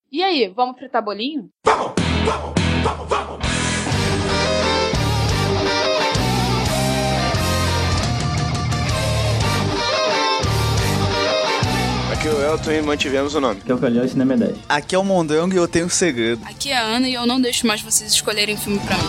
E aí, vamos fritar bolinho? Aqui é o Elton e mantivemos o nome. Aqui é o Calhau e Cinema é 10. Aqui é o Mondongo e eu tenho um segredo. Aqui é a Ana e eu não deixo mais vocês escolherem filme pra mim.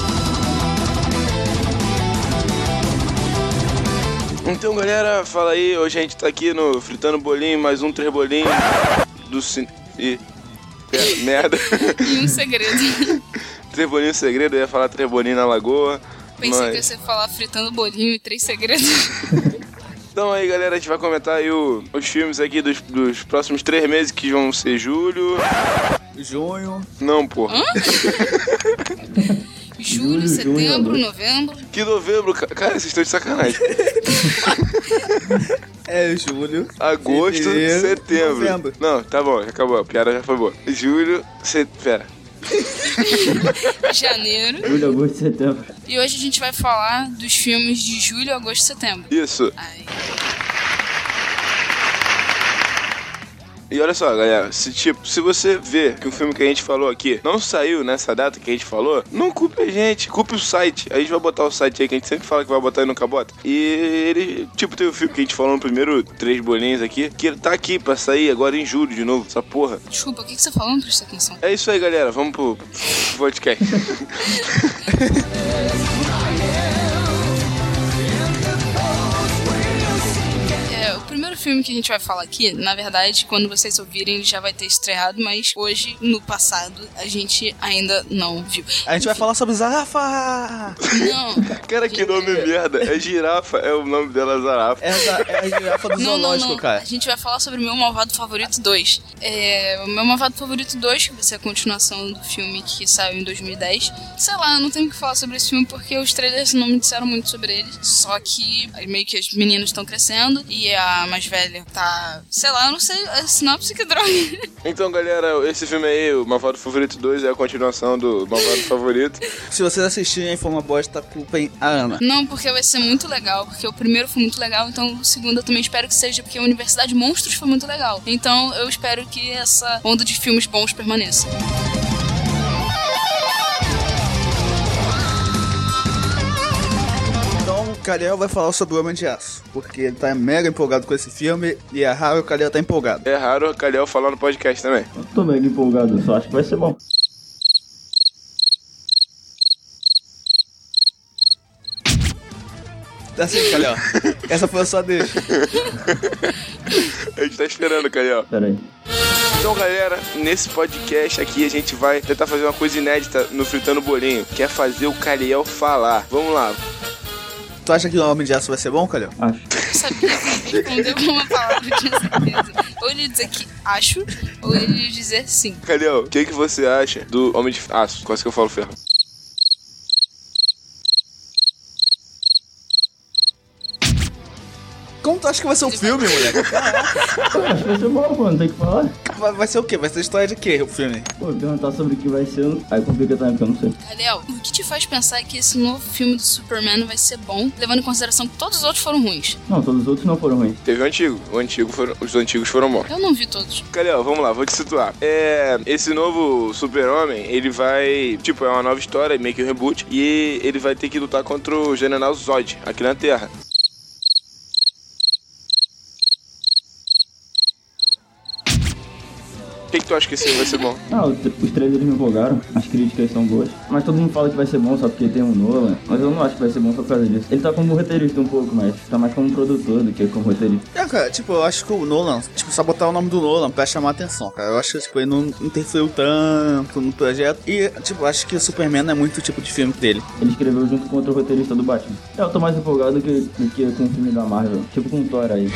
Então, galera, fala aí. Hoje a gente tá aqui no Fritando Bolinho, mais um 3 bolinhos do merda. E um segredo. 3 bolinhos segredo, eu ia falar 3 bolinhos na lagoa. Pensei que ia ser falar fritando bolinho e 3 segredos. Então aí, galera, a gente vai comentar aí os filmes aqui dos próximos 3 meses, que vão ser julho... Junho... Não, porra. Julho, setembro, novembro... Que novembro, cara, vocês estão de sacanagem. É julho... Agosto, setembro... Novembro. Não, tá bom, já acabou, a piada já foi boa. Julho, pera... Janeiro... Julho, agosto e setembro. E hoje a gente vai falar dos filmes de julho, agosto e setembro. Isso. Ai. E olha só, galera, se você vê que o filme que a gente falou aqui não saiu nessa data que a gente falou, não culpe a gente, culpe o site. A gente vai botar o site aí que a gente sempre fala que vai botar e nunca bota. E ele, tem o filme que a gente falou no primeiro 3 bolinhos aqui, que ele tá aqui pra sair agora em julho de novo, essa porra. Desculpa, o que você falou? Não presta atenção. É isso aí, galera, vamos pro podcast. O primeiro filme que a gente vai falar aqui, na verdade, quando vocês ouvirem, ele já vai ter estreado, mas hoje, no passado, a gente ainda não viu. A gente vai falar sobre Zarafa! Não. Cara, que nome merda. É Girafa, é o nome dela, Zarafa. É a girafa do zoológico, cara. A gente vai falar sobre o Meu Malvado Favorito 2. O Meu Malvado Favorito 2, que vai ser a continuação do filme que saiu em 2010. Sei lá, eu não tenho o que falar sobre esse filme porque os trailers não me disseram muito sobre ele. Só que meio que as meninas estão crescendo e a mais velha tá... Sei lá, eu não sei a sinopse, que droga. Então, galera, esse filme aí, o Malvado Favorito 2, é a continuação do Malvado Favorito. Se vocês assistirem e for uma bosta, culpem a Ana. Não, porque vai ser muito legal, porque o primeiro foi muito legal, então o segundo eu também espero que seja, porque a Universidade Monstros foi muito legal. Então eu espero que essa onda de filmes bons permaneça. Então, o Calhau vai falar sobre o Homem de Aço, porque ele tá mega empolgado com esse filme e é raro o Calhau tá empolgado. É raro o Calhau falar no podcast também. Eu tô mega empolgado, só acho que vai ser bom. Tá assim, Calhau. Essa foi a sua deixa. A gente tá esperando, Calhau. Pera aí. Então, galera, nesse podcast aqui a gente vai tentar fazer uma coisa inédita no Fritando Bolinho, que é fazer o Calhau falar. Vamos lá. Tu acha que o Homem de Aço vai ser bom, Calhau? Acho. Eu sabia que ele respondeu com uma palavra, eu tinha certeza. Ou ele ia dizer que acho, ou ele ia dizer sim. Calhau, o que você acha do Homem de Aço? Quase que eu falo ferro. Como tu acha que vai ser o filme, moleque? Pô, acho que vai ser bom, pô, não tem o que falar. Vai ser o quê? Vai ser história de quê, o filme? Pô, perguntar sobre o que vai ser, aí complica também, porque eu não sei. Léo, o que te faz pensar que esse novo filme do Superman vai ser bom, levando em consideração que todos os outros foram ruins? Não, todos os outros não foram ruins. Teve o antigo. Os antigos foram bons. Eu não vi todos. Calhau, vamos lá, vou te situar. Esse novo Super-Homem, ele vai... é uma nova história, meio que um reboot. E ele vai ter que lutar contra o General Zod, aqui na Terra. O que tu acha que esse vai ser bom? Ah, os trailers me empolgaram, as críticas são boas. Mas todo mundo fala que vai ser bom só porque tem um Nolan. Mas eu não acho que vai ser bom só por causa disso. Ele tá como roteirista um pouco, mas tá mais como produtor do que como roteirista. Cara, eu acho que o Nolan, só botar o nome do Nolan pra chamar a atenção, cara. Eu acho que ele não interferiu tanto no projeto. E, acho que o Superman não é muito o tipo de filme dele. Ele escreveu junto com outro roteirista do Batman. Eu tô mais empolgado do que com o filme da Marvel, tipo com o Thor aí.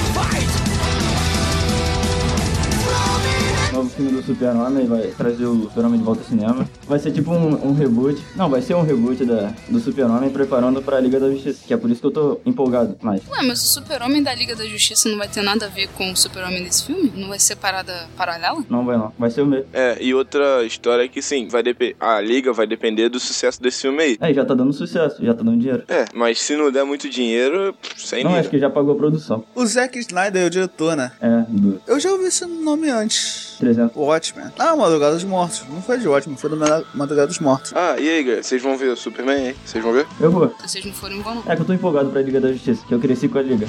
Novo filme do Super-Homem vai trazer o Super-Homem de volta ao cinema. Vai ser tipo um reboot. Não, vai ser um reboot do Super-Homem preparando pra Liga da Justiça. Que é por isso que eu tô empolgado mais. Ué, mas o Super-Homem da Liga da Justiça não vai ter nada a ver com o Super-Homem desse filme? Não vai ser parada paralela? Não vai não. Vai ser o mesmo. E outra história é que sim, a Liga vai depender do sucesso desse filme aí. Já tá dando sucesso, já tá dando dinheiro. Mas se não der muito dinheiro, sem não, nível. acho que já pagou a produção. O Zack Snyder é o diretor, né? É, Eu já ouvi esse nome antes. exemplo. O Watchmen. Ah, Madrugada dos Mortos. Não foi de Watchmen, foi do Madrugada dos Mortos. Ah, e aí, galera? Vocês vão ver o Superman, hein? Vocês vão ver? Eu vou. Se vocês não forem, vão não. É que eu tô empolgado pra Liga da Justiça, que eu cresci com a Liga.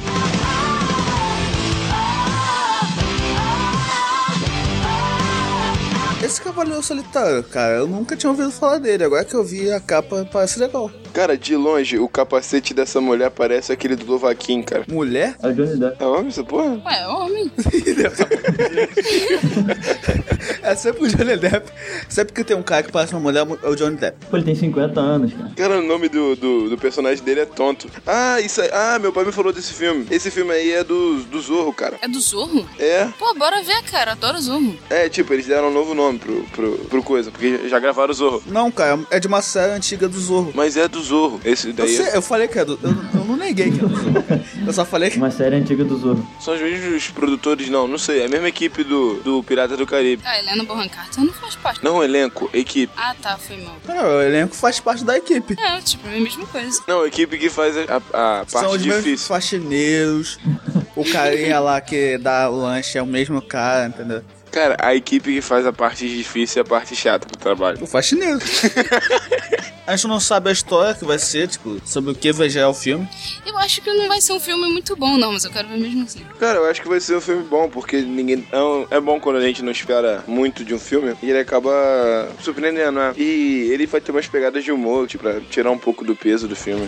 Esse Cavaleiro Solitário, cara, eu nunca tinha ouvido falar dele. Agora que eu vi a capa, parece legal. Cara, de longe, o capacete dessa mulher parece aquele do Dovahkiin, cara. Mulher? É o Johnny Depp. É homem essa porra? Ué, é homem. É sempre o Johnny Depp. Sempre que tem um cara que parece uma mulher, é o Johnny Depp. Pô, ele tem 50 anos, cara. Cara, o nome do personagem dele é tonto. Ah, isso aí. Ah, meu pai me falou desse filme. Esse filme aí é do Zorro, cara. É do Zorro? É. Pô, bora ver, cara. Adoro Zorro. É, tipo, eles deram um novo nome pro coisa, porque já gravaram o Zorro. Não, cara, é de uma série antiga do Zorro. Mas é do Zorro. Esse daí Eu falei que é do... Eu não neguei que é do Zorro. Eu só falei que... Uma série antiga do Zorro. são os mesmos produtores, não sei. É a mesma equipe do Pirata do Caribe. Ah, Helena Bonham Carter não faz parte. Não elenco, equipe. Ah, tá, foi mal. o elenco faz parte da equipe. É, tipo, é a mesma coisa. Não, a equipe que faz a São parte os mesmos difícil. faxineiros. O carinha lá que dá o lanche é o mesmo cara, entendeu? Cara, a equipe que faz a parte difícil e a parte chata do trabalho. O faxineiro. A gente não sabe a história que vai ser, tipo, sobre o que vai gerar o filme. Eu acho que não vai ser um filme muito bom, não, mas eu quero ver mesmo assim. Cara, eu acho que vai ser um filme bom, porque ninguém... É bom quando a gente não espera muito de um filme e ele acaba surpreendendo, né? E ele vai ter umas pegadas de humor, tipo, pra tirar um pouco do peso do filme.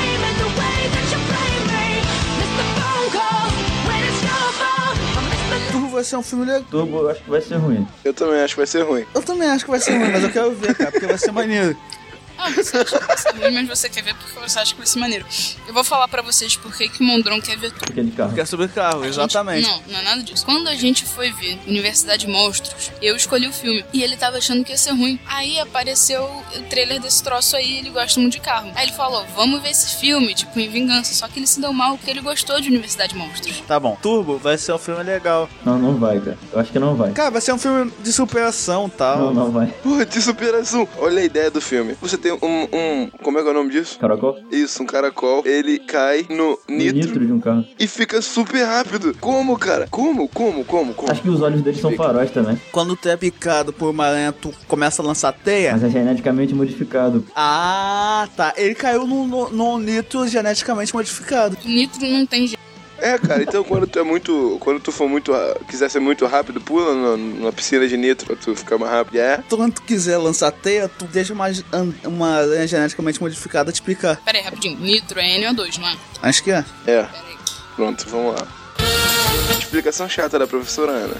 Turbo vai ser um filme legal. Turbo, eu acho que vai ser ruim. Eu também acho que vai ser ruim. Eu também acho que vai ser ruim, mas eu quero ver, cara, porque vai ser maneiro. Ah, você acha que vai ser ruim, mas você quer ver porque você acha que vai ser maneiro. Eu vou falar pra vocês por que o Mondron quer ver tudo. Aquele carro. Porque é sobre carro, exatamente. Não é nada disso. Quando a gente foi ver Universidade Monstros, eu escolhi o filme. E ele tava achando que ia ser ruim. Aí apareceu o trailer desse troço aí, ele gosta muito de carro. Aí ele falou, vamos ver esse filme, tipo, em vingança. Só que ele se deu mal porque ele gostou de Universidade Monstros. Tá bom. Turbo vai ser um filme legal. Não vai, cara. Eu acho que não vai. Cara, vai ser um filme de superação e tal. Não vai. Porra, de superação. Olha a ideia do filme. Você tem como é que é o nome disso? Caracol? Isso, um caracol. Ele cai no nitro De um carro. e fica super rápido. Como, cara? Como? Acho que os olhos dele são faróis também. Quando tu é picado por uma aranha, tu começa a lançar teia. Mas é geneticamente modificado. Ah, tá. Ele caiu no nitro geneticamente modificado. Nitro não tem jeito. É, cara, então quando tu for muito, quiser ser muito rápido, pula numa piscina de nitro pra tu ficar mais rápido. Quando tu quiser lançar teia, tu deixa uma aranha geneticamente modificada te picar. Pera aí, rapidinho. Nitro é NO2, não é? Acho que é. É, Pera aí. pronto, vamos lá. Explicação chata da professora Ana.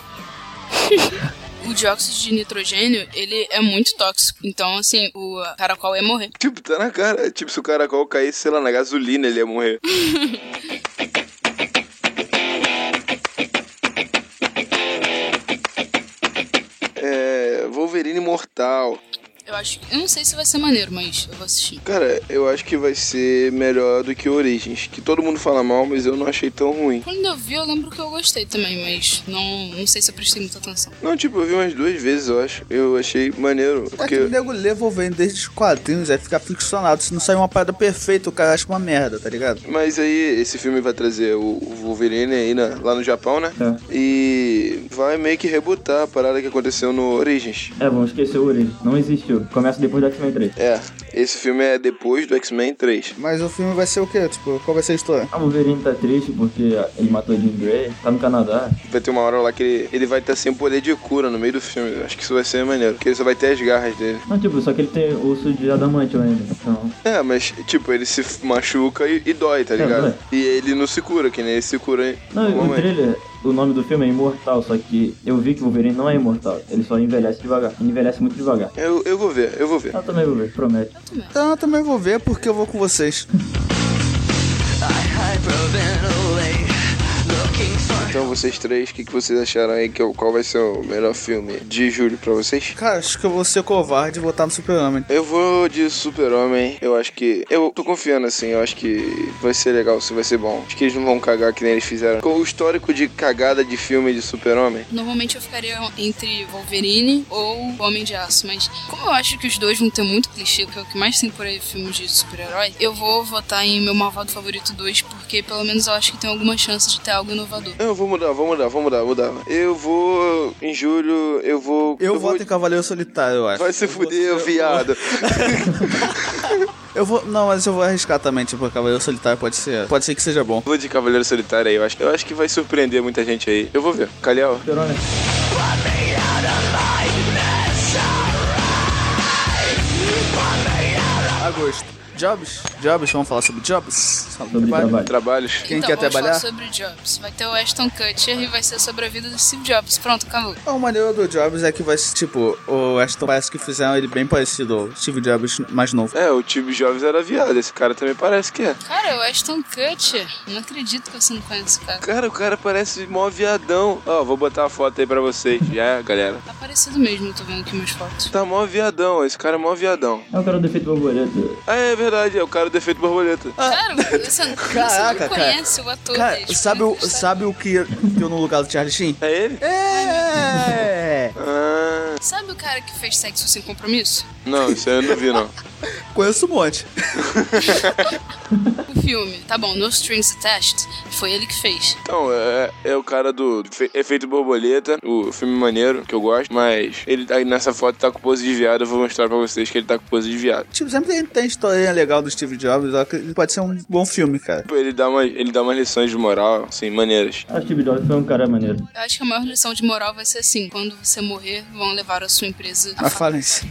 O dióxido de nitrogênio, ele é muito tóxico. Então, assim, o caracol ia morrer. Tipo, tá na cara. Tipo, se o caracol caísse, sei lá, na gasolina, ele ia morrer. Wolverine Mortal. Eu não sei se vai ser maneiro, mas eu vou assistir. Cara, eu acho que vai ser melhor do que Origins. Que todo mundo fala mal, mas eu não achei tão ruim. Quando eu vi, eu lembro que eu gostei também, mas não sei se eu prestei muita atenção. Não, tipo, eu vi umas 2 vezes, eu acho. Eu achei maneiro. É Porque... que o nego lê Wolverine desde os quadrinhos, aí fica ficcionado. Se não sair uma parada perfeita, o cara acha uma merda, tá ligado? Mas aí, esse filme vai trazer o Wolverine aí lá no Japão, né? É. E vai meio que rebutar a parada que aconteceu no Origins. Vamos esquecer o Origins. Não existiu. Começa depois do X-Men 3. É, esse filme é depois do X-Men 3. Mas o filme vai ser o quê? Tipo, qual vai ser a história? A Wolverine tá triste porque ele matou Jean Grey. Tá no Canadá. Vai ter uma hora lá que ele vai estar sem poder de cura no meio do filme. Acho que isso vai ser maneiro. Porque ele só vai ter as garras dele. Não, tipo, só que ele tem osso de adamante ainda. Então... É, mas, tipo, ele se machuca e dói, tá ligado? Dói. E ele não se cura, que nem ele se cura Não, o normalmente. trailer, o nome do filme é Imortal, só que eu vi que o Wolverine não é imortal. Ele só envelhece devagar. Ele envelhece muito devagar. Eu vou ver. Eu também vou ver, promete. Então eu também vou ver porque eu vou com vocês. Então vocês três, o que vocês acharam aí? Qual vai ser o melhor filme de julho pra vocês? Cara, acho que eu vou ser covarde e votar no Super-Homem. Eu vou de Super-Homem. Eu acho que... Eu tô confiando, assim. Eu acho que vai ser legal, vai ser bom. Acho que eles não vão cagar que nem eles fizeram. Com o histórico de cagada de filme de Super-Homem. Normalmente eu ficaria entre Wolverine ou Homem de Aço, mas como eu acho que os dois vão ter muito clichê, que é o que mais tem por aí filmes de super-herói, eu vou votar em Meu Malvado Favorito 2, porque porque pelo menos eu acho que tem alguma chance de ter algo inovador. Eu vou mudar. Eu vou, em julho, eu vou... Eu voto em Cavaleiro Solitário, eu acho. Vai se fuder, viado. Não, mas eu vou arriscar também, tipo, Cavaleiro Solitário pode ser que seja bom. Vou de Cavaleiro Solitário aí, eu acho que vai surpreender muita gente aí. Eu vou ver. Calhau. Esperou, né? Agosto. Jobs, vamos falar sobre Jobs? Sobre trabalho. Trabalhos. Quem então, quer vamos trabalhar? falar sobre Jobs. Vai ter o Ashton Kutcher e vai ser sobre a vida do Steve Jobs. Pronto, acabou. O maneiro do Jobs é que vai ser, tipo, o Ashton parece que fizeram ele bem parecido ao Steve Jobs mais novo. É, o Steve Jobs era viado, esse cara também parece que é. Cara, o Ashton Kutcher. Não acredito que você não conhece esse cara. Cara, o cara parece mó viadão. Ó, vou botar a foto aí pra vocês, já, galera. Tá parecido mesmo, eu tô vendo aqui meus fotos. Tá mó viadão, esse cara é mó viadão. É o cara do efeito borboleta. Ah, é verdade, é o cara do efeito borboleta. Cara, você não conhece o ator Cara, dele. sabe o que deu no lugar do Charlie Sheen? É ele? É! Ah, Sabe o cara que fez Sexo Sem Compromisso? não, isso aí eu não vi, não. Conheço um monte. O filme, tá bom, No Strings Attached, foi ele que fez. Então, é o cara do efeito borboleta, o filme maneiro, que eu gosto, mas ele aí nessa foto tá com pose de viado, eu vou mostrar pra vocês que ele tá com pose de viado. Tipo, sempre tem historinha legal do Steve Jobs, só que pode ser um bom filme, cara. Pô, ele dá umas lições de moral, assim, maneiras. A Steve Jobs foi um cara maneiro. Eu acho que a maior lição de moral vai ser assim: quando você morrer, vão levar a sua empresa A falência.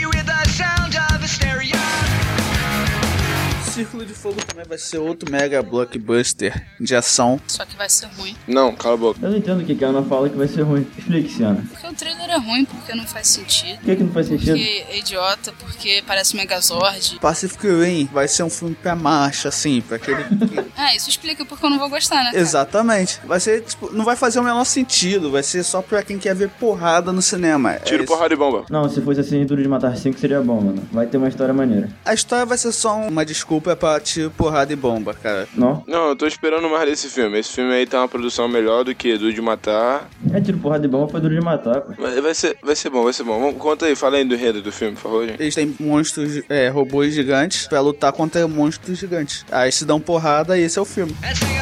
Círculo de Fogo também vai ser outro mega blockbuster de ação. Só que vai ser ruim. Não, cala a boca. Eu não entendo o que a Ana fala que vai ser ruim. Explique, Ciana. Porque o trailer é ruim, porque não faz sentido. Por que não faz sentido? Porque é idiota, porque parece Megazord. Pacific Rim vai ser um filme pra macho, assim, pra aquele... Ah, isso explica porque eu não vou gostar, né? Cara? Exatamente. Vai ser, tipo, não vai fazer o menor sentido, vai ser só pra quem quer ver porrada no cinema. Tiro, isso. porrada e bomba. Não, se fosse assim, Duro de Matar 5 seria bom, mano. Vai ter uma história maneira. A história vai ser só uma desculpa pra tiro, porrada e bomba, cara. Não? Não, eu tô esperando mais desse filme. Esse filme aí tá uma produção melhor do que Duro de Matar. É tiro, porrada e bomba, foi Duro de Matar, pô. Mas vai ser bom. Conta aí, fala aí do enredo do filme, por favor, gente. Eles têm monstros, robôs gigantes pra lutar contra monstros gigantes. Aí se dão porrada e esse é o filme.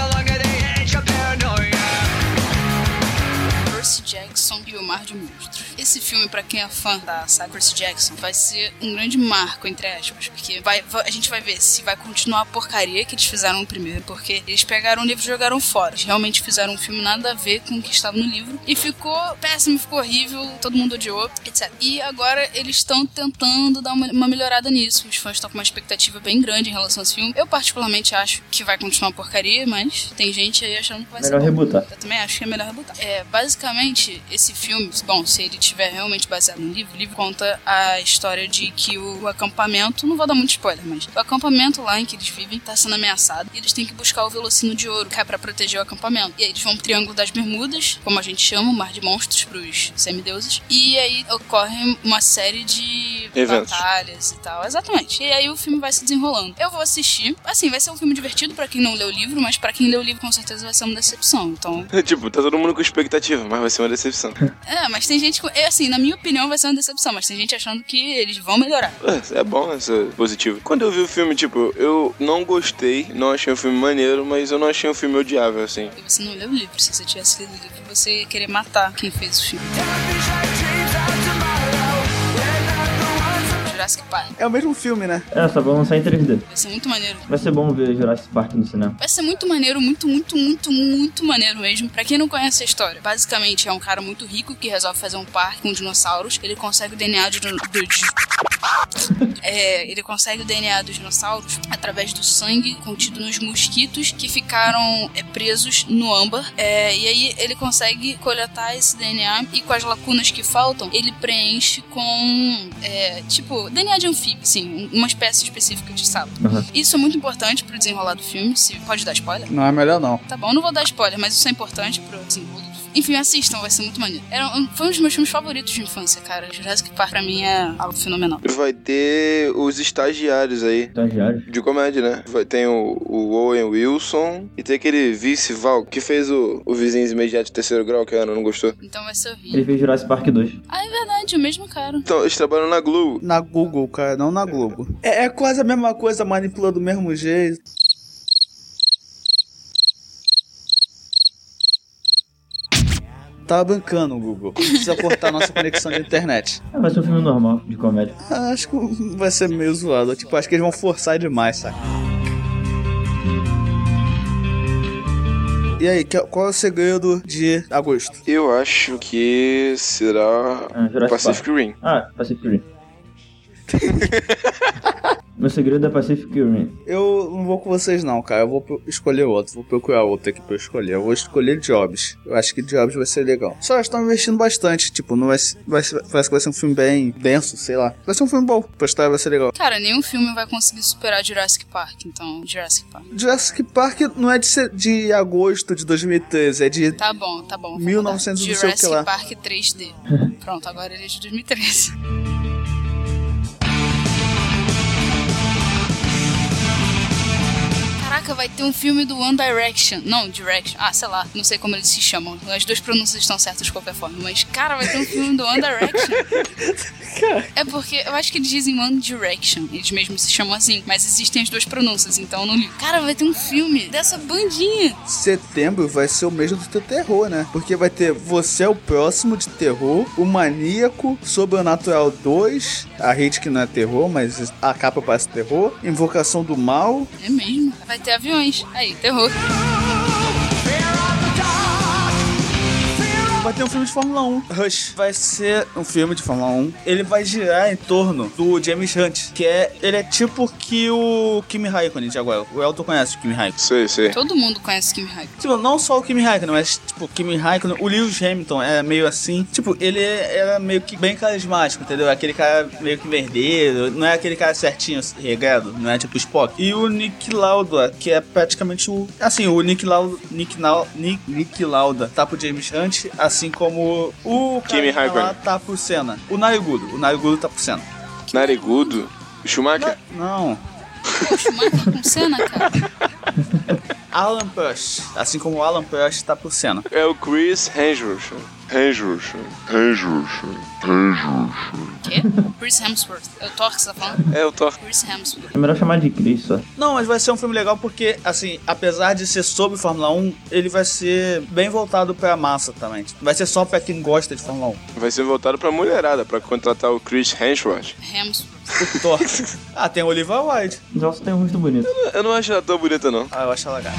Percy Jackson e o Mar de Monstros. Esse filme, pra quem é fã da saga Percy Jackson, vai ser um grande marco, entre aspas, porque a gente vai ver se vai continuar a porcaria que eles fizeram no primeiro, porque eles pegaram o livro e jogaram fora. Eles realmente fizeram um filme nada a ver com o que estava no livro, e ficou péssimo, ficou horrível, todo mundo odiou, etc. E agora eles estão tentando dar uma melhorada nisso. Os fãs estão com uma expectativa bem grande em relação a esse filme. Eu particularmente acho que vai continuar a porcaria, mas tem gente aí achando que vai ser Melhor bom. rebutar. Eu também acho que é melhor rebutar. Basicamente, esse filme, bom, se ele tiver realmente baseado no livro, o livro conta a história de que o acampamento, não vou dar muito spoiler, mas o acampamento lá em que eles vivem tá sendo ameaçado e eles têm que buscar o Velocino de Ouro, que é pra proteger o acampamento. E aí eles vão pro Triângulo das Bermudas, como a gente chama, o Mar de Monstros pros semideuses, e aí ocorre uma série de eventos, batalhas e tal. Exatamente. E aí o filme vai se desenrolando. Eu vou assistir. Assim, vai ser um filme divertido pra quem não leu o livro, mas pra quem leu o livro com certeza vai ser uma decepção. Então... Tipo, tá todo mundo com expectativa, mas vai ser uma decepção. Mas tem gente... Assim, na minha opinião vai ser uma decepção, mas tem gente achando que eles vão melhorar. É bom, é positivo. Quando eu vi o filme, tipo, eu não gostei, não achei o filme maneiro, mas eu não achei um filme odiável, assim. E você não leu o livro. Se você tivesse lido o livro, você ia querer matar quem fez o filme. Jurassic Park. É o mesmo filme, né? Só vão lançar em 3D. Vai ser muito maneiro. Vai ser bom ver Jurassic Park no cinema. Vai ser muito maneiro, muito maneiro mesmo. Pra quem não conhece a história, basicamente é um cara muito rico que resolve fazer um parque com dinossauros. Ele consegue o DNA ele consegue o DNA dos dinossauros através do sangue contido nos mosquitos que ficaram presos no âmbar. E aí ele consegue coletar esse DNA e com as lacunas que faltam, ele preenche com tipo DNA de anfíbio, sim, uma espécie específica de sapo. Uhum. Isso é muito importante pro desenrolar do filme. Pode dar spoiler? Não é melhor não. Tá bom, não vou dar spoiler, mas isso é importante pro desenrolar. Enfim, assistam, vai ser muito maneiro. Foi um dos meus filmes favoritos de infância, cara. Jurassic Park pra mim é algo fenomenal. Vai ter os estagiários aí. Estagiários? De comédia, né? Tem o Owen Wilson e tem aquele vice-Val que fez o Vizinhos Imediatos de Terceiro Grau, que a Ana não gostou. Então vai ser horrível. Ele fez Jurassic Park 2. Ah, é verdade, o mesmo cara. Então, eles trabalham na Globo. Na Google, cara, não na Globo. É quase a mesma coisa, manipula do mesmo jeito. Tá brincando, Google. Precisa cortar nossa conexão de internet. Vai ser um filme normal, de comédia. Acho que vai ser meio zoado. Tipo, acho que eles vão forçar demais, saca? E aí, qual é o segredo de agosto? Eu acho que será Pacific Rim. Pacific Rim. Meu segredo é Pacific Rim. Eu não vou com vocês não, cara. Eu vou escolher outro. Vou procurar outro aqui pra eu escolher. Eu vou escolher Jobs. Eu acho que Jobs vai ser legal. Só eles estão investindo bastante. Tipo, não parece que vai ser um filme bem denso, sei lá. Vai ser um filme bom. A história vai ser legal. Cara, nenhum filme vai conseguir superar Jurassic Park. Então, Jurassic Park. Jurassic Park não é de agosto de 2013. É de... Tá bom. 1900 não sei o que lá. Jurassic Park 3D. Pronto, agora ele é de 2013. Caraca, vai ter um filme do One Direction. Não, Direction. Sei lá. Não sei como eles se chamam. As duas pronúncias estão certas de qualquer forma. Mas, cara, vai ter um filme do One Direction. É porque eu acho que eles dizem One Direction. Eles mesmos se chamam assim. Mas existem as duas pronúncias, então eu não li. Cara, vai ter um filme dessa bandinha. Setembro vai ser o mês do teu terror, né? Porque vai ter Você é o Próximo de Terror, O Maníaco, Sobrenatural 2, a rede que não é terror, mas a capa parece terror, Invocação do Mal. É mesmo. Vai ter aviões. Aí, terror. Vai ter um filme de Fórmula 1. Rush vai ser um filme de Fórmula 1. Ele vai girar em torno do James Hunt, que ele é tipo que o Kimi Raikkonen de agora. O Elton conhece o Kimi Raikkonen. Sei. Todo mundo conhece Kimi Raikkonen. Tipo, não só o Kimi Raikkonen, mas tipo, o Kimi Raikkonen, o Lewis Hamilton é meio assim. Tipo, ele era meio que bem carismático, entendeu? Aquele cara meio que verdadeiro, não é aquele cara certinho, regado, não é tipo Spock. E o Nick Lauda, que é praticamente o... Assim, o Nick Lauda tá pro James Hunt, assim como o Kimi Raikkonen tá pro Senna. O Narigudo tá pro Senna. Narigudo? O Schumacher? Não. Pô, o Schumacher com cena, cara. Alan Push, assim como o Alan Push tá pro Senna. É o Chris Hemsworth. Quê? Chris Hemsworth. É o Thor que você tá falando? É o Thor. Chris Hemsworth. É melhor chamar de Chris, só. Não, mas vai ser um filme legal porque, assim, apesar de ser sobre Fórmula 1, ele vai ser bem voltado pra massa também. Vai ser só pra quem gosta de Fórmula 1. Vai ser voltado pra mulherada, pra contratar o Chris Hemsworth. Hemsworth. O Thor. Tem o Olivia Wilde. Já tem um rosto bonito. Eu não acho ela tão bonita, não. Eu acho ela gata.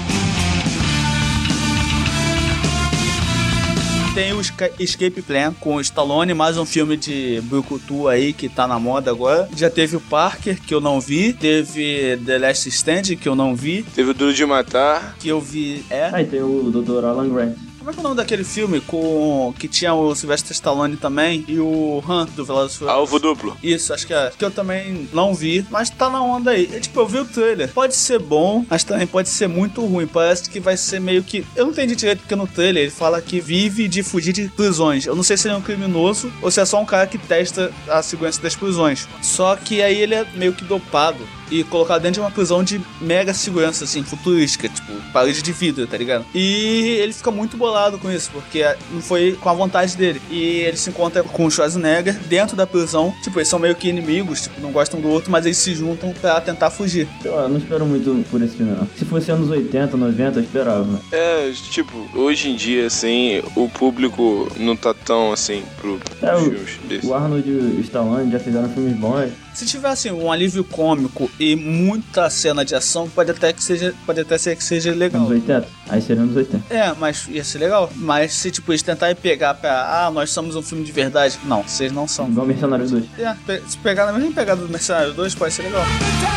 Tem o Escape Plan com o Stallone, mais um filme de brucutu aí que tá na moda agora. Já teve o Parker, que eu não vi. Teve The Last Stand, que eu não vi. Teve o Duro de Matar. Que eu vi, Aí tem o Dr. Alan Grant. Como é que é o nome daquele filme que tinha o Sylvester Stallone também e o Han do Velozes e Furiosos? Alvo Duplo. Isso, acho que é. Que eu também não vi, mas tá na onda aí. Tipo, eu vi o trailer. Pode ser bom, mas também pode ser muito ruim. Parece que vai ser meio que... Eu não entendi direito porque no trailer ele fala que vive de fugir de prisões. Eu não sei se ele é um criminoso ou se é só um cara que testa a segurança das prisões. Só que aí ele é meio que dopado e colocado dentro de uma prisão de mega segurança, assim, futurística, tipo, parede de vidro, tá ligado? E ele fica muito bolado com isso, porque não foi com a vontade dele. E ele se encontra com o Schwarzenegger dentro da prisão, tipo, eles são meio que inimigos, tipo, não gostam do outro, mas eles se juntam pra tentar fugir. Eu não espero muito por esse filme, não. Se fosse anos 80, 90, eu esperava, né? Tipo, hoje em dia, assim, o público não tá tão, assim, pros filmes desse. O Arnold e o Stallone já fizeram filmes bons. Se tivesse um alívio cômico e muita cena de ação, pode até ser que seja legal. Anos 80? Aí seria anos 80. Mas ia ser legal. Mas se, tipo, eles tentarem pegar pra... nós somos um filme de verdade. Não, vocês não são. Igual Mercenários 2. Se pegar na mesma pegada do Mercenários 2, pode ser legal.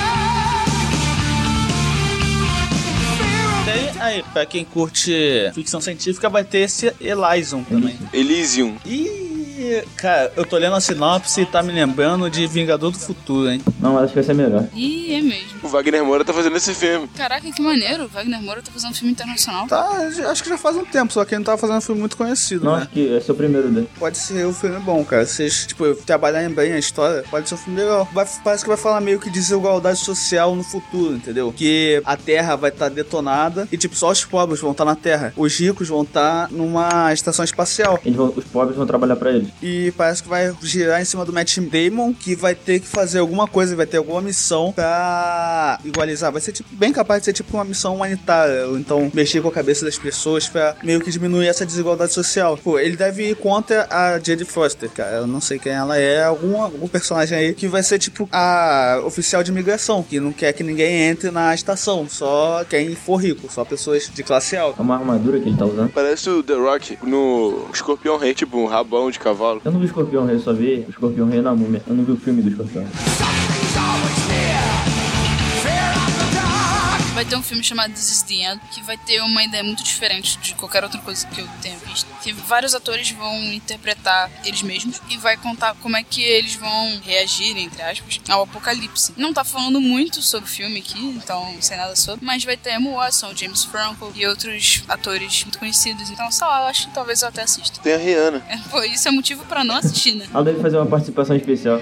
Aí, pra quem curte ficção científica, vai ter esse Elysium também. Elysium. Cara, eu tô lendo a sinopse e tá me lembrando de Vingador do Futuro, hein? Não, mas acho que vai ser melhor. É mesmo. O Wagner Moura tá fazendo esse filme. Caraca, que maneiro. O Wagner Moura tá fazendo um filme internacional. Tá, acho que já faz um tempo, só que ele não tava fazendo um filme muito conhecido, não, né? Acho que esse é o primeiro dele. Pode ser um filme bom, cara. Vocês, tipo, trabalharem bem a história, pode ser um filme legal. Parece que vai falar meio que desigualdade social no futuro, entendeu? Que a Terra vai estar detonada e, tipo, só os pobres vão estar na Terra. Os ricos vão estar numa estação espacial. Os pobres vão trabalhar pra eles. episódios. E parece que vai girar em cima do Matt Damon, que vai ter que fazer alguma coisa, vai ter alguma missão pra igualizar. Vai ser tipo, bem capaz de ser tipo uma missão humanitária, ou então mexer com a cabeça das pessoas pra meio que diminuir essa desigualdade social. Pô, ele deve ir contra a Jodie Foster, cara. Eu não sei quem ela é, algum personagem aí que vai ser tipo a oficial de imigração, que não quer que ninguém entre na estação, só quem for rico, só pessoas de classe alta. É uma armadura que ele tá usando. Parece o The Rock no Escorpião Rei, tipo um rabão de cavalo. Eu não vi o Escorpião Rei, só vi o Escorpião Rei na Múmia. Eu não vi o filme do Escorpião Rei. Vai ter um filme chamado This Is The End, que vai ter uma ideia muito diferente de qualquer outra coisa que eu tenha visto. Que vários atores vão interpretar eles mesmos e vai contar como é que eles vão reagir, entre aspas, ao apocalipse. Não tá falando muito sobre o filme aqui, então não sei nada sobre, mas vai ter Emma Watson, James Franco e outros atores muito conhecidos. Então, sei lá, eu acho que talvez eu até assista. Tem a Rihanna. Pô, isso é motivo pra não assistir, né? Ela deve fazer uma participação especial.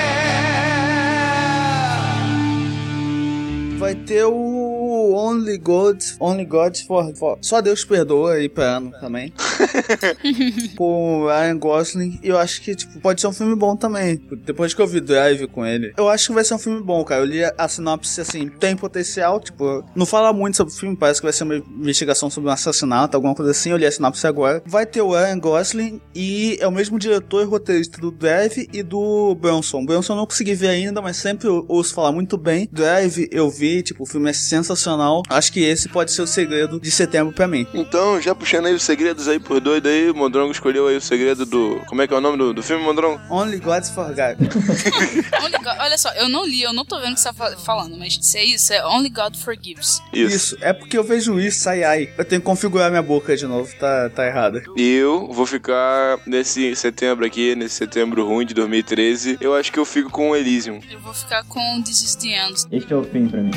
Vai ter o Only God for... Só Deus perdoa aí pra ano também. Com Ryan Gosling. E eu acho que, tipo, pode ser um filme bom também. Depois que eu vi Drive com ele. Eu acho que vai ser um filme bom, cara. Eu li a sinopse, assim, tem potencial. Tipo, não fala muito sobre o filme. Parece que vai ser uma investigação sobre um assassinato, alguma coisa assim. Eu li a sinopse agora. Vai ter o Ryan Gosling e é o mesmo diretor e roteirista do Drive e do Bronson. Bronson eu não consegui ver ainda, mas sempre eu ouço falar muito bem. Drive eu vi. Tipo, o filme é sensacional. Acho que esse pode ser o segredo de setembro pra mim. Então, já puxando aí os segredos aí por doido aí, o Mondrongo escolheu aí o segredo do... Como é que é o nome do filme, Mondrongo? Only God's for God. Olha só, eu não li, eu não tô vendo o que você tá falando, mas se é isso, é Only God Forgives. Isso. É porque eu vejo isso, sai ai. Eu tenho que configurar minha boca de novo, tá errada. E eu vou ficar nesse setembro aqui, nesse setembro ruim de 2013, eu acho que eu fico com o Elysium. Eu vou ficar com This Is The End. Este é o fim pra mim.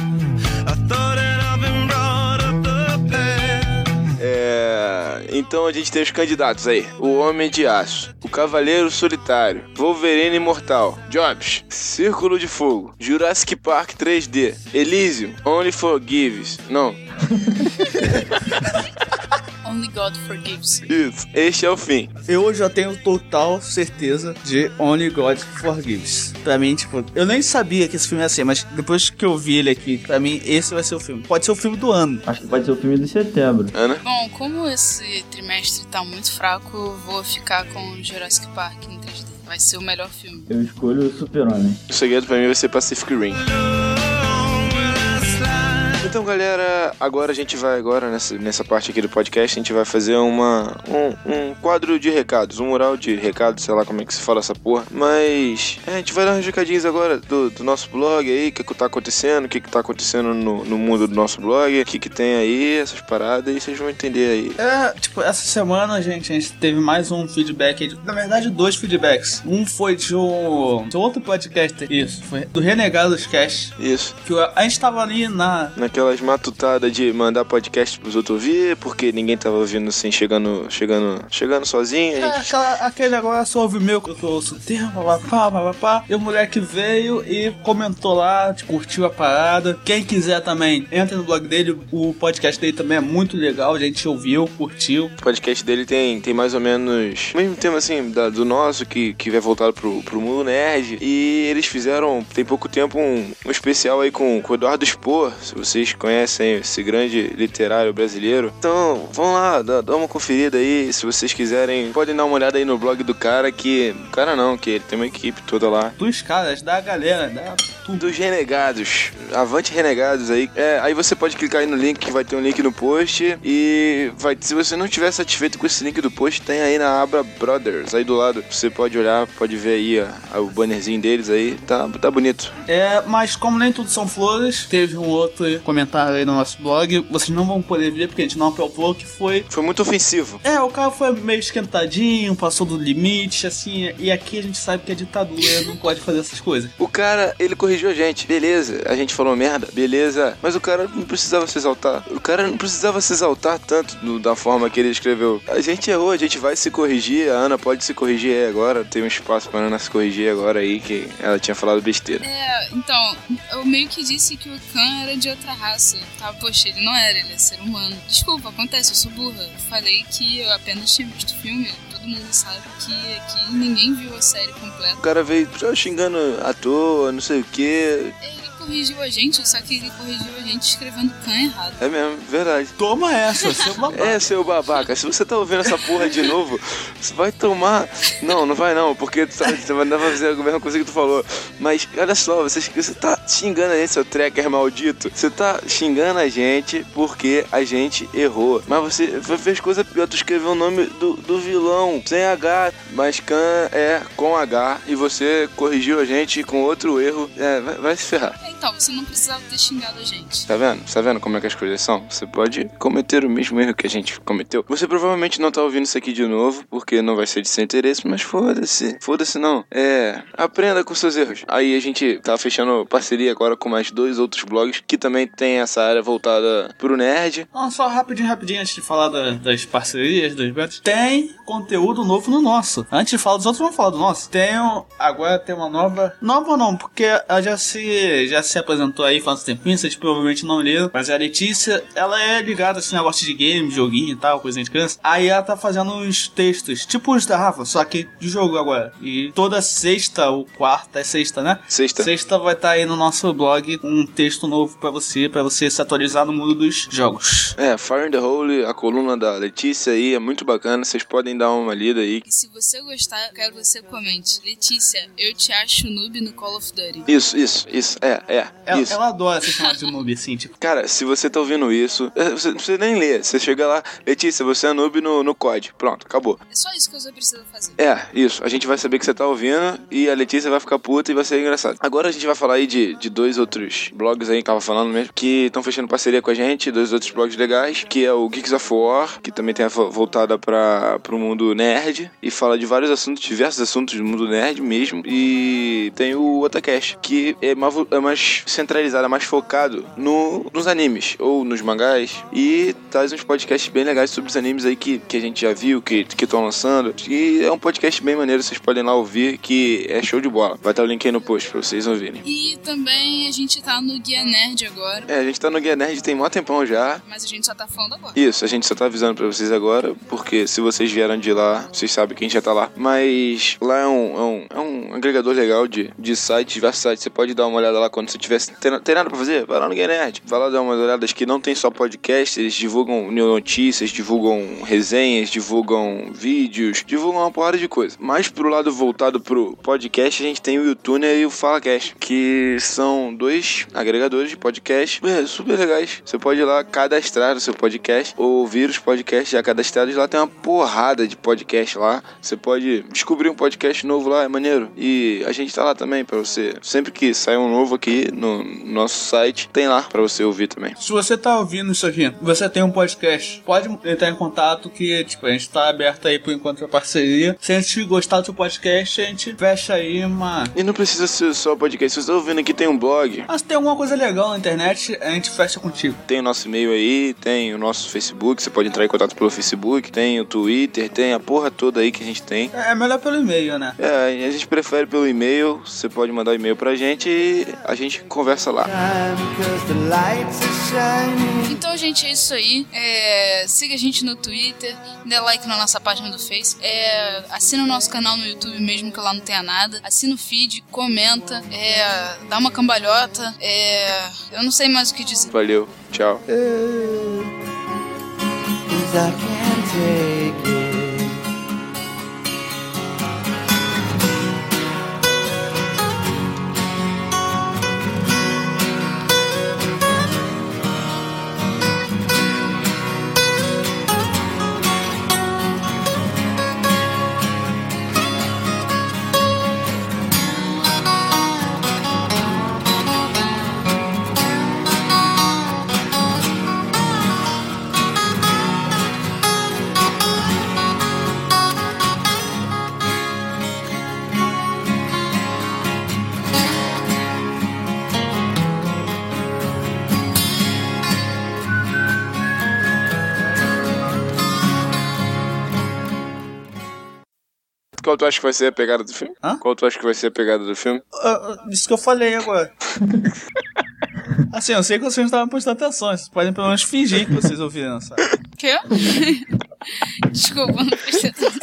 Então a gente tem os candidatos aí: o Homem de Aço, o Cavaleiro Solitário, Wolverine Imortal, Jobs, Círculo de Fogo, Jurassic Park 3D, Elysium, Only Forgives. Não. Only God Forgives. Isso, este é o fim. Eu já tenho total certeza de Only God Forgives. Pra mim, tipo, eu nem sabia que esse filme ia ser, mas depois que eu vi ele aqui, pra mim, esse vai ser o filme. Pode ser o filme do ano. Acho que pode ser o filme de setembro. Ana? Bom, como esse trimestre tá muito fraco, eu vou ficar com Jurassic Park em 3D. Vai ser o melhor filme. Eu escolho o Super-Homem. O segredo pra mim vai ser Pacific Rim. Então, galera, agora a gente vai, nessa parte aqui do podcast, a gente vai fazer um quadro de recados, um mural de recados, sei lá como é que se fala essa porra. Mas a gente vai dar uns recadinhos agora do nosso blog aí, o que tá acontecendo, o que tá acontecendo no mundo do nosso blog, o que tem aí, essas paradas, e vocês vão entender aí. Tipo, essa semana, gente, a gente teve mais um feedback aí, na verdade, 2 feedbacks. Um foi de outro podcast, isso, foi do Renegados Cast. Isso. Que a gente tava ali naquelas matutadas de mandar podcast pros outros ouvir, porque ninguém tava ouvindo assim, chegando sozinho. Aquele agora só ouve meu, que eu tô solteiro, papapá. E o moleque veio e comentou lá, curtiu a parada. Quem quiser também, entra no blog dele, o podcast dele também é muito legal, a gente ouviu, curtiu. O podcast dele tem mais ou menos o mesmo tema assim, do nosso, que é voltado pro mundo nerd. E eles fizeram, tem pouco tempo, um especial aí com o Eduardo Spohr, se vocês conhecem esse grande literário brasileiro. Então, vão lá, dá uma conferida aí, se vocês quiserem. Podem dar uma olhada aí no blog do cara, que ele tem uma equipe toda lá. Dos caras, da galera, da tudo. Dos Renegados, avante Renegados aí. Aí você pode clicar aí no link, que vai ter um link no post. E se você não estiver satisfeito com esse link do post, tem aí na aba Brothers, aí do lado. Você pode olhar, pode ver aí o bannerzinho deles aí, tá bonito. Mas como nem tudo são flores, teve um outro comentário aí no nosso blog, vocês não vão poder ver porque a gente não aprovou, que foi muito ofensivo. O cara foi meio esquentadinho, passou do limite, assim, e aqui a gente sabe que é ditadura, não pode fazer essas coisas. O cara, ele corrigiu corrigiu a gente, beleza. A gente falou merda, beleza. Mas o cara não precisava se exaltar. O cara não precisava se exaltar tanto da forma que ele escreveu. A gente errou, a gente vai se corrigir. A Ana pode se corrigir aí agora. Tem um espaço pra Ana se corrigir agora aí, que ela tinha falado besteira. Então, eu meio que disse que o Khan era de outra raça. Tá, poxa, ele não era, ele é ser humano. Desculpa, acontece, eu sou burra. Eu falei que eu apenas tinha visto o filme. Todo mundo sabe que aqui ninguém viu a série completa. O cara veio xingando à toa, não sei o quê. Ele corrigiu a gente, só que ele corrigiu a gente escrevendo Khan errado. É mesmo, verdade. Toma essa, seu babaca. É, seu babaca. Se você tá ouvindo essa porra de novo, você vai tomar... Não vai não, porque você vai fazer a mesma coisa que tu falou. Mas, olha só, você tá xingando a gente, seu tracker maldito. Você tá xingando a gente porque a gente errou. Mas você fez coisa pior, tu escreveu o nome do vilão sem H, mas Khan é com H, e você corrigiu a gente com outro erro. Vai se ferrar. Então, você não precisava ter xingado a gente. Tá vendo? Tá vendo como é que as coisas são? Você pode cometer o mesmo erro que a gente cometeu. Você provavelmente não tá ouvindo isso aqui de novo, porque não vai ser de seu interesse, mas foda-se. Foda-se não. Aprenda com seus erros. Aí a gente tá fechando parceria agora com mais 2 outros blogs que também tem essa área voltada pro nerd. Só rapidinho, antes de falar das parcerias, dos betas. Tem conteúdo novo no nosso. Antes de falar dos outros, vamos falar do nosso. Agora tem uma nova... Nova não, porque ela já se apresentou aí faz um tempinho, vocês provavelmente não leram, mas a Letícia, ela é ligada a esse negócio de game, joguinho e tal, coisinha de criança. Aí ela tá fazendo uns textos, tipo os da Rafa, só que de jogo agora. E toda sexta ou quarta, é sexta, né? Sexta vai estar aí no nosso blog um texto novo pra você se atualizar no mundo dos jogos. Fire in the Hole, a coluna da Letícia aí, é muito bacana, vocês podem dar uma lida aí. E se você gostar, eu quero que você comente. Letícia, eu te acho noob no Call of Duty. Isso. Ela adora ser chamada de noob, assim, tipo. Cara, se você tá ouvindo isso, você não precisa nem ler. Você chega lá, Letícia, você é noob no COD. Pronto, acabou. É só isso que você precisa fazer. Isso. A gente vai saber que você tá ouvindo e a Letícia vai ficar puta e vai ser engraçado. Agora a gente vai falar aí de 2 outros blogs aí que tava falando mesmo, que estão fechando parceria com a gente, 2 outros blogs legais, que é o Geeks of War, que também tem a voltada pro mundo nerd e fala de vários assuntos, diversos assuntos do mundo nerd mesmo. E tem o Otacast, que é mais centralizado, é mais focado nos animes ou nos mangás, e traz uns podcasts bem legais sobre os animes aí que a gente já viu, que estão lançando, e é um podcast bem maneiro, vocês podem lá ouvir, que é show de bola. Vai estar o link aí no post pra vocês ouvirem. E também a gente tá no Guia Nerd agora. A gente tá no Guia Nerd tem mó tempão já. Mas a gente só tá falando agora. Isso, a gente só tá avisando pra vocês agora, porque se vocês vieram de lá, vocês sabem que a gente já tá lá. Mas lá é um agregador legal de sites, diversos sites. Você pode dar uma olhada lá quando você tiver... Tem nada pra fazer? Vai lá no Guia Nerd. Vai lá dar umas olhadas, que não tem só podcast, eles divulgam notícias, divulgam resenhas, divulgam vídeos, divulgam uma porrada de coisa. Mas pro lado voltado pro podcast, a gente tem o YouTuner e o FalaCast, que são 2 agregadores de podcast super legais. Você pode ir lá cadastrar o seu podcast, ou ouvir os podcasts já cadastrados. Lá tem uma porrada de podcast lá. Você pode descobrir um podcast novo lá, é maneiro. E a gente tá lá também pra você. Sempre que sai um novo aqui no nosso site, tem lá pra você ouvir também. Se você tá ouvindo isso aqui, você tem um podcast, pode entrar em contato que, tipo, a gente tá aberto aí por enquanto pra parceria. Se a gente gostar do seu podcast, a gente fecha aí uma... E não precisa ser só podcast. Se você tá ouvindo aqui, tem um blog. Mas se tem alguma coisa legal na internet, a gente fecha contigo. Tem o nosso e-mail aí, tem o nosso Facebook, você pode entrar em contato pelo Facebook, tem o Twitter, tem a porra toda aí que a gente tem. É melhor pelo e-mail, né? A gente prefere pelo e-mail. Você pode mandar um e-mail pra gente e a gente conversa lá. Então, gente, é isso aí. Siga a gente no Twitter, dê like na nossa página do Face, assina o nosso canal no YouTube mesmo que lá não tenha nada, assina o feed, comenta, dá uma cambalhota, eu não sei mais o que dizer. Valeu, tchau. qual tu acha que vai ser a pegada do filme? Hã? Qual tu acha que vai ser a pegada do filme? Isso que eu falei agora. Assim, eu sei que vocês não estavam prestando atenção. Vocês podem pelo menos fingir que vocês ouviram, sabe? Quê? Desculpa, não prestei atenção.